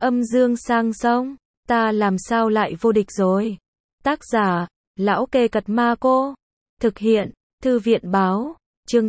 Âm dương sang sông, ta làm sao lại vô địch rồi. Tác giả, Lão Kê Cật Ma Cô. Thực hiện, Thư viện báo. Chương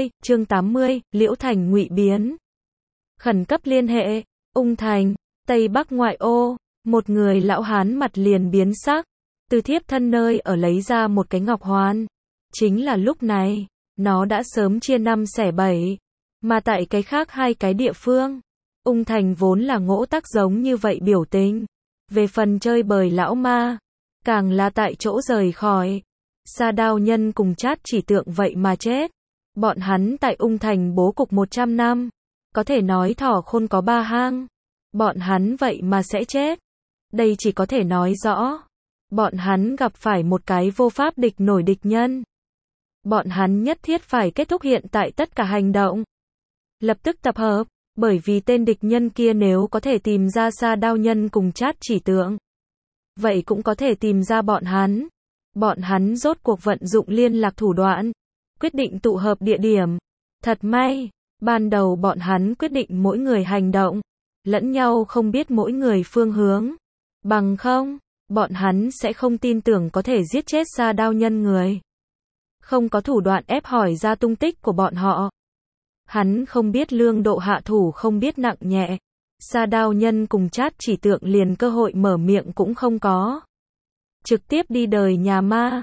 80, Liễu Thành ngụy biến. Khẩn cấp liên hệ, Ung Thành, Tây Bắc ngoại ô, một người lão hán mặt liền biến sắc, từ thiếp thân nơi ở lấy ra một cái ngọc hoàn. Chính là lúc này, nó đã sớm chia năm xẻ bảy, mà tại cái khác hai cái địa phương, Ung Thành vốn là ngỗ tác giống như vậy biểu tình. Về phần chơi bời lão ma, càng là tại chỗ rời khỏi. Sa Đao Nhân cùng Chát Chỉ Tượng vậy mà chết. Bọn hắn tại Ung Thành bố cục 100 năm, có thể nói thỏ khôn có ba hang. Bọn hắn vậy mà sẽ chết. Đây chỉ có thể nói rõ, bọn hắn gặp phải một cái vô pháp địch nổi địch nhân. Bọn hắn nhất thiết phải kết thúc hiện tại tất cả hành động. Lập tức tập hợp, bởi vì tên địch nhân kia nếu có thể tìm ra Sa Đao Nhân cùng Chát Chỉ Tượng, vậy cũng có thể tìm ra bọn hắn. Bọn hắn rốt cuộc vận dụng liên lạc thủ đoạn, quyết định tụ hợp địa điểm. Thật may, ban đầu bọn hắn quyết định mỗi người hành động, lẫn nhau không biết mỗi người phương hướng. Bằng không, bọn hắn sẽ không tin tưởng có thể giết chết Sa Đao Nhân người. Không có thủ đoạn ép hỏi ra tung tích của bọn họ. Hắn không biết lương độ hạ thủ, không biết nặng nhẹ. Sa Đao Nhân cùng Chát Chỉ Tượng liền cơ hội mở miệng cũng không có. Trực tiếp đi đời nhà ma.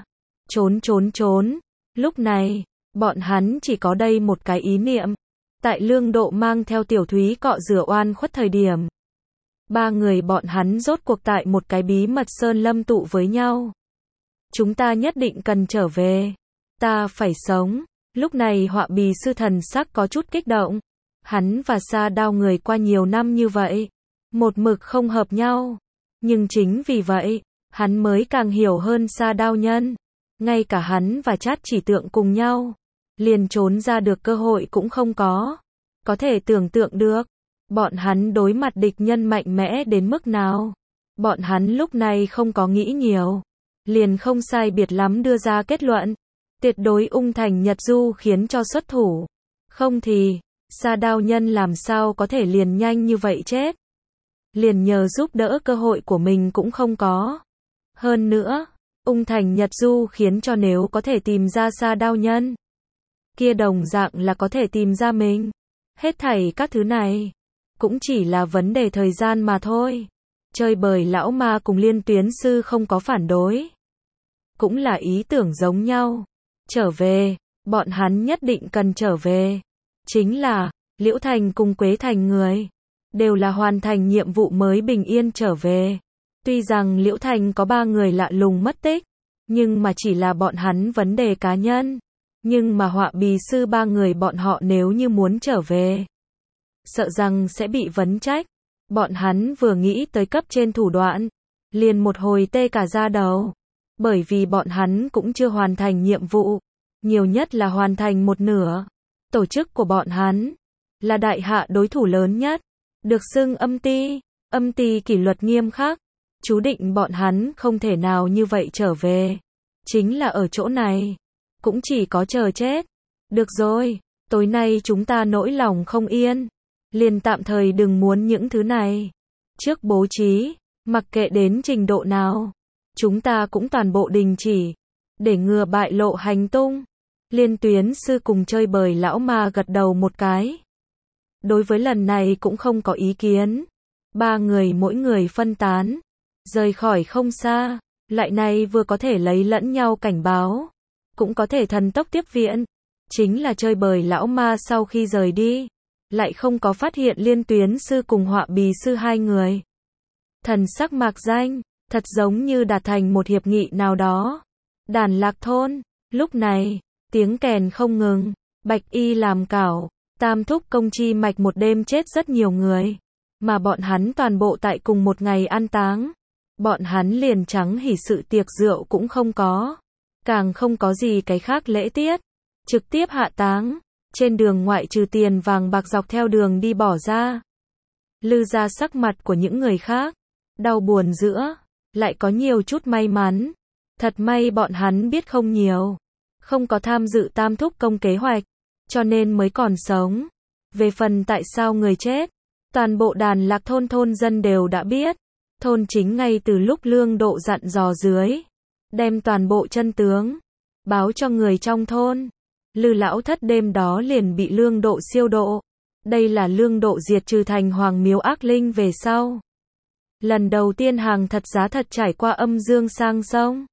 Trốn. Lúc này, bọn hắn chỉ có đây một cái ý niệm. Tại lương độ mang theo Tiểu Thúy cọ rửa oan khuất thời điểm, ba người bọn hắn rốt cuộc tại một cái bí mật sơn lâm tụ với nhau. Chúng ta nhất định cần trở về. Ta phải sống. Lúc này Họa Bì Sư thần sắc có chút kích động. Hắn và Sa Đao người qua nhiều năm như vậy, một mực không hợp nhau. Nhưng chính vì vậy, hắn mới càng hiểu hơn Sa Đao Nhân. Ngay cả hắn và Chát Chỉ Tượng cùng nhau, liền trốn ra được cơ hội cũng không có. Có thể tưởng tượng được, bọn hắn đối mặt địch nhân mạnh mẽ đến mức nào. Bọn hắn lúc này không có nghĩ nhiều, liền không sai biệt lắm đưa ra kết luận. Tuyệt đối Ung Thành Nhật Du khiến cho xuất thủ. Không thì, Sa Đao Nhân làm sao có thể liền nhanh như vậy chết. Liền nhờ giúp đỡ cơ hội của mình cũng không có. Hơn nữa, Ung Thành Nhật Du khiến cho nếu có thể tìm ra Sa Đao Nhân, kia đồng dạng là có thể tìm ra mình. Hết thảy các thứ này, cũng chỉ là vấn đề thời gian mà thôi. Chơi bời lão ma cùng Liên Tuyến Sư không có phản đối. Cũng là ý tưởng giống nhau. Trở về, bọn hắn nhất định cần trở về. Chính là, Liễu Thành cùng Quế Thành người, đều là hoàn thành nhiệm vụ mới bình yên trở về. Tuy rằng Liễu Thành có 3 người lạ lùng mất tích, nhưng mà chỉ là bọn hắn vấn đề cá nhân. Nhưng mà Họa Bì Sư 3 người bọn họ nếu như muốn trở về, sợ rằng sẽ bị vấn trách. Bọn hắn vừa nghĩ tới cấp trên thủ đoạn, liền một hồi tê cả da đầu. Bởi vì bọn hắn cũng chưa hoàn thành nhiệm vụ, nhiều nhất là hoàn thành một nửa. Tổ chức của bọn hắn là đại hạ đối thủ lớn nhất, được xưng âm ty kỷ luật nghiêm khắc, chú định bọn hắn không thể nào như vậy trở về. Chính là ở chỗ này, cũng chỉ có chờ chết. Được rồi, tối nay chúng ta nỗi lòng không yên, liền tạm thời đừng muốn những thứ này. Trước bố trí, mặc kệ đến trình độ nào, chúng ta cũng toàn bộ đình chỉ, để ngừa bại lộ hành tung. Liên Tuyến Sư cùng chơi bời lão ma gật đầu một cái. Đối với lần này cũng không có ý kiến. 3 người mỗi người phân tán, rời khỏi không xa. Lại này vừa có thể lấy lẫn nhau cảnh báo, cũng có thể thần tốc tiếp viện. Chính là chơi bời lão ma sau khi rời đi, lại không có phát hiện Liên Tuyến Sư cùng Họa Bì Sư 2 người. Thần sắc mạc danh, thật giống như đạt thành một hiệp nghị nào đó. Đàn Lạc Thôn, lúc này, tiếng kèn không ngừng, Bạch Y làm cảo, Tam Thúc Công chi mạch một đêm chết rất nhiều người, mà bọn hắn toàn bộ tại cùng một ngày an táng. Bọn hắn liền trắng hỉ sự tiệc rượu cũng không có, càng không có gì cái khác lễ tiết, trực tiếp hạ táng. Trên đường ngoại trừ tiền vàng bạc dọc theo đường đi bỏ ra, lư ra sắc mặt của những người khác, đau buồn giữa, lại có nhiều chút may mắn. Thật may bọn hắn biết không nhiều, không có tham dự Tam Thúc Công kế hoạch, cho nên mới còn sống. Về phần tại sao người chết, Toàn bộ Đàn Lạc thôn thôn dân đều đã biết. Thôn chính ngay từ lúc Lương Độ dặn dò dưới, đem toàn bộ chân tướng báo cho người trong thôn. Lư lão thất đêm đó liền bị Lương Độ siêu độ. Đây là Lương Độ diệt trừ thành hoàng miếu ác linh về sau. Lần đầu tiên hàng thật giá thật trải qua âm dương sang sông.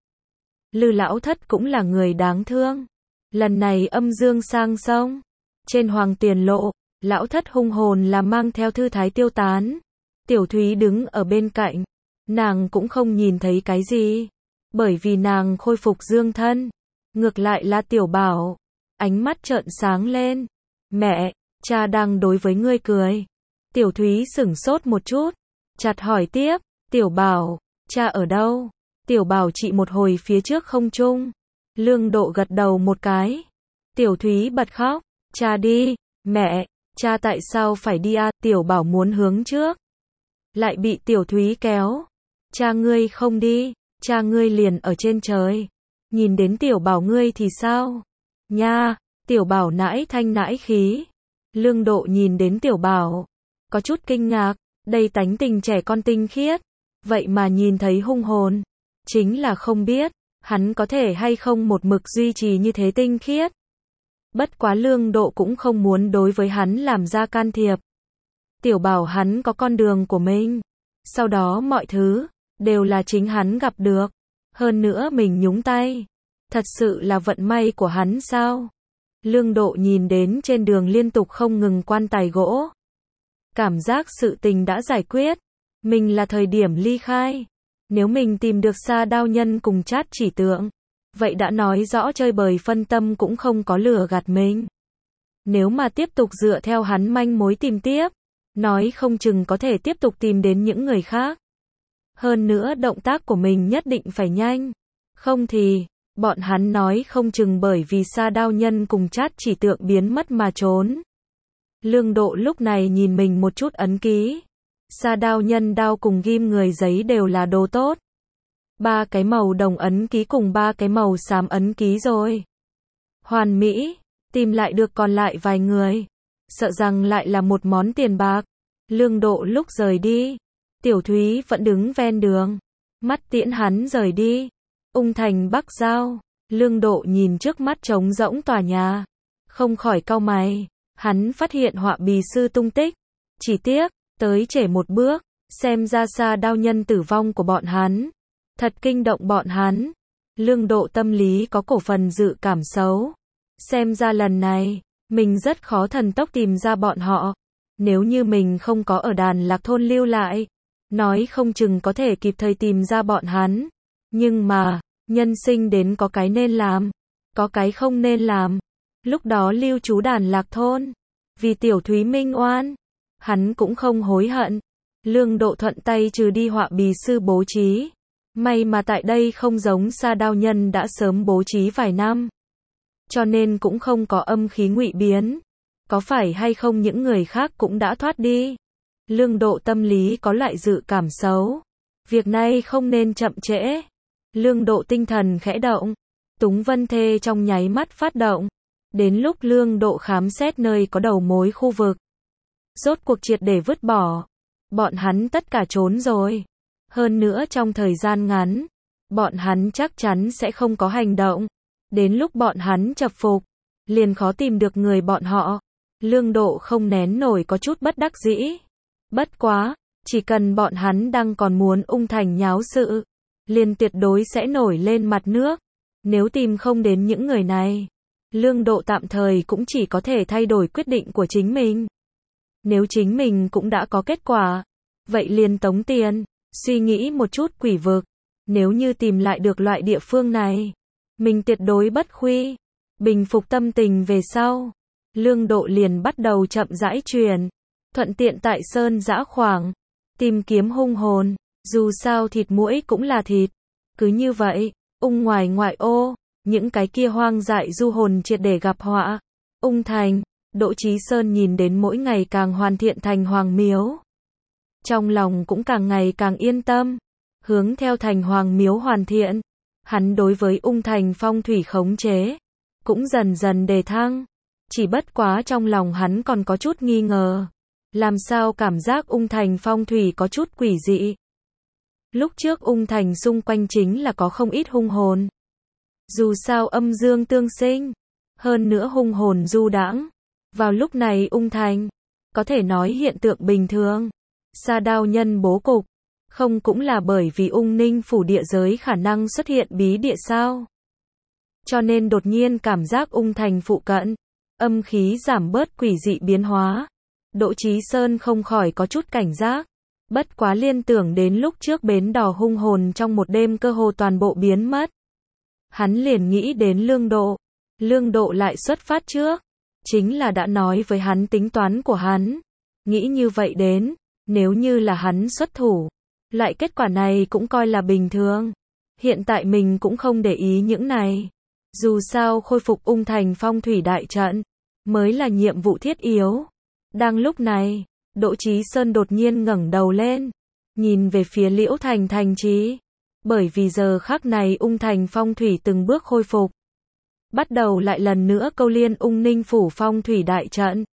Lư lão thất cũng là người đáng thương. Lần này âm dương sang sông. Trên Hoàng Tiền Lộ, lão thất hung hồn là mang theo thư thái tiêu tán. Tiểu Thúy đứng ở bên cạnh. Nàng cũng không nhìn thấy cái gì. Bởi vì nàng khôi phục dương thân. Ngược lại là Tiểu Bảo. Ánh mắt trợn sáng lên. Mẹ, cha đang đối với ngươi cười. Tiểu Thúy sửng sốt một chút. Chặt hỏi tiếp. Tiểu Bảo, cha ở đâu? Tiểu Bảo chỉ một hồi phía trước không trung. Lương Độ gật đầu một cái. Tiểu Thúy bật khóc. Cha đi. Mẹ, cha tại sao phải đi à? Tiểu Bảo muốn hướng trước. Lại bị Tiểu Thúy kéo. Cha ngươi không đi. Cha ngươi liền ở trên trời. Nhìn đến Tiểu Bảo ngươi thì sao? Nha, Tiểu Bảo nãi thanh nãi khí. Lương Độ nhìn đến Tiểu Bảo. Có chút kinh ngạc. Đây tánh tình trẻ con tinh khiết. Vậy mà nhìn thấy hung hồn. Chính là không biết. Hắn có thể hay không một mực duy trì như thế tinh khiết. Bất quá Lương Độ cũng không muốn đối với hắn làm ra can thiệp. Tiểu Bảo hắn có con đường của mình. Sau đó mọi thứ đều là chính hắn gặp được. Hơn nữa mình nhúng tay. Thật sự là vận may của hắn sao? Lương Độ nhìn đến trên đường liên tục không ngừng quan tài gỗ. Cảm giác sự tình đã giải quyết. Mình là thời điểm ly khai. Nếu mình tìm được Sa Đao Nhân cùng Trát Chỉ Tượng, vậy đã nói rõ chơi bời phân tâm cũng không có lừa gạt mình. Nếu mà tiếp tục dựa theo hắn manh mối tìm tiếp, nói không chừng có thể tiếp tục tìm đến những người khác. Hơn nữa động tác của mình nhất định phải nhanh. Không thì, bọn hắn nói không chừng bởi vì Sa Đao Nhân cùng Trát Chỉ Tượng biến mất mà trốn. Lương Độ lúc này nhìn mình một chút ấn ký. Sa Đao Nhân đao cùng ghim người giấy đều là đồ tốt. 3 cái màu đồng ấn ký cùng 3 cái màu xám ấn ký rồi. Hoàn mỹ, tìm lại được còn lại vài người. Sợ rằng lại là một món tiền bạc. Lương Độ lúc rời đi. Tiểu Thúy vẫn đứng ven đường. Mắt tiễn hắn rời đi. Ung thành Bắc Giao. Lương Độ nhìn trước mắt trống rỗng tòa nhà. Không khỏi cau mày. Hắn phát hiện Họa Bì Sư tung tích. Chỉ tiếc, tới trễ một bước. Xem ra Sa Đao Nhân tử vong của bọn hắn. Thật kinh động bọn hắn. Lương Độ tâm lý có cổ phần dự cảm xấu. Xem ra lần này, mình rất khó thần tốc tìm ra bọn họ. Nếu như mình không có ở Đàn Lạc thôn lưu lại, nói không chừng có thể kịp thời tìm ra bọn hắn. Nhưng mà, nhân sinh đến có cái nên làm, có cái không nên làm. Lúc đó lưu trú Đàn Lạc thôn, vì Tiểu Thúy minh oan, hắn cũng không hối hận. Lương Độ thuận tay trừ đi Họa Bì Sư bố trí. May mà tại đây không giống Sa Đao Nhân đã sớm bố trí vài năm. Cho nên cũng không có âm khí ngụy biến. Có phải hay không những người khác cũng đã thoát đi. Lương Độ tâm lý có loại dự cảm xấu. Việc này không nên chậm trễ. Lương Độ tinh thần khẽ động. Túng Vân Thê trong nháy mắt phát động. Đến lúc Lương Độ khám xét nơi có đầu mối khu vực. Rốt cuộc triệt để vứt bỏ. Bọn hắn tất cả trốn rồi. Hơn nữa trong thời gian ngắn, bọn hắn chắc chắn sẽ không có hành động. Đến lúc bọn hắn chập phục, liền khó tìm được người bọn họ. Lương Độ không nén nổi có chút bất đắc dĩ. Bất quá, chỉ cần bọn hắn đang còn muốn Ung thành nháo sự, liền tuyệt đối sẽ nổi lên mặt nước. Nếu tìm không đến những người này, Lương Độ tạm thời cũng chỉ có thể thay đổi quyết định của chính mình. Nếu chính mình cũng đã có kết quả, vậy liền tống tiền. Suy nghĩ một chút quỷ vực. Nếu như tìm lại được loại địa phương này, mình tuyệt đối bất khuy. Bình phục tâm tình về sau, Lương Độ liền bắt đầu chậm rãi chuyển. Thuận tiện tại sơn dã khoảng, tìm kiếm hung hồn. Dù sao thịt muỗi cũng là thịt. Cứ như vậy, Ung ngoài ngoại ô, những cái kia hoang dại du hồn triệt để gặp họa. Ung thành, Đỗ Chí Sơn nhìn đến mỗi ngày càng hoàn thiện thành hoàng miếu. Trong lòng cũng càng ngày càng yên tâm. Hướng theo thành hoàng miếu hoàn thiện, hắn đối với Ung thành phong thủy khống chế cũng dần dần đề thăng. Chỉ bất quá trong lòng hắn còn có chút nghi ngờ. Làm sao cảm giác Ung Thành phong thủy có chút quỷ dị. Lúc trước Ung Thành xung quanh chính là có không ít hung hồn. Dù sao âm dương tương sinh, hơn nữa hung hồn du đãng. Vào lúc này Ung Thành, có thể nói hiện tượng bình thường. Sa Đao nhân bố cục, không cũng là bởi vì Ung Ninh phủ địa giới khả năng xuất hiện bí địa sao? Cho nên đột nhiên cảm giác Ung Thành phụ cận, âm khí giảm bớt quỷ dị biến hóa. Đỗ Chí Sơn không khỏi có chút cảnh giác. Bất quá liên tưởng đến lúc trước bến đò hung hồn trong một đêm cơ hồ toàn bộ biến mất. Hắn liền nghĩ đến Lương Độ. Lương Độ lại xuất phát trước. Chính là đã nói với hắn tính toán của hắn. Nghĩ như vậy đến, nếu như là hắn xuất thủ, lại kết quả này cũng coi là bình thường. Hiện tại mình cũng không để ý những này. Dù sao khôi phục Ung Thành phong thủy đại trận, mới là nhiệm vụ thiết yếu. Đang lúc này, Đỗ Chí Sơn đột nhiên ngẩng đầu lên, nhìn về phía Liễu Thành thành trì. Bởi vì giờ khắc này Ung Thành phong thủy từng bước khôi phục. Bắt đầu lại lần nữa câu liên Ung Ninh phủ phong thủy đại trận.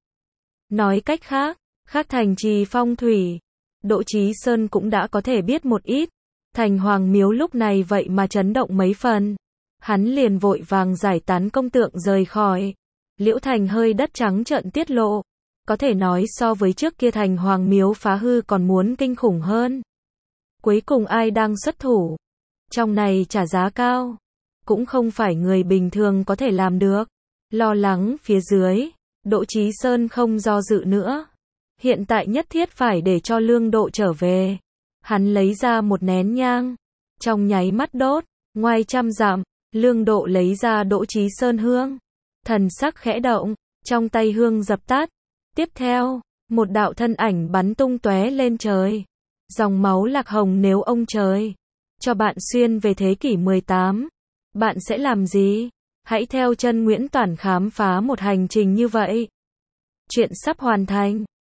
Nói cách khác, thành trì phong thủy, Đỗ Chí Sơn cũng đã có thể biết một ít. Thành Hoàng Miếu lúc này vậy mà chấn động mấy phần. Hắn liền vội vàng giải tán công tượng rời khỏi. Liễu Thành hơi đất trắng trợn tiết lộ. Có thể nói so với trước kia Thành Hoàng Miếu phá hư còn muốn kinh khủng hơn. Cuối cùng ai đang xuất thủ? Trong này trả giá cao. Cũng không phải người bình thường có thể làm được. Lo lắng phía dưới, Đỗ Chí Sơn không do dự nữa. Hiện tại nhất thiết phải để cho Lương Độ trở về. Hắn lấy ra một nén nhang. Trong nháy mắt đốt, ngoài trăm dặm, Lương Độ lấy ra Đỗ Chí Sơn hương. Thần sắc khẽ động, trong tay hương dập tắt. Tiếp theo, một đạo thân ảnh bắn tung tóe lên trời. Dòng máu lạc hồng nếu ông trời cho bạn xuyên về thế kỷ 18, bạn sẽ làm gì? Hãy theo chân Nguyễn Toản khám phá một hành trình như vậy. Chuyện sắp hoàn thành.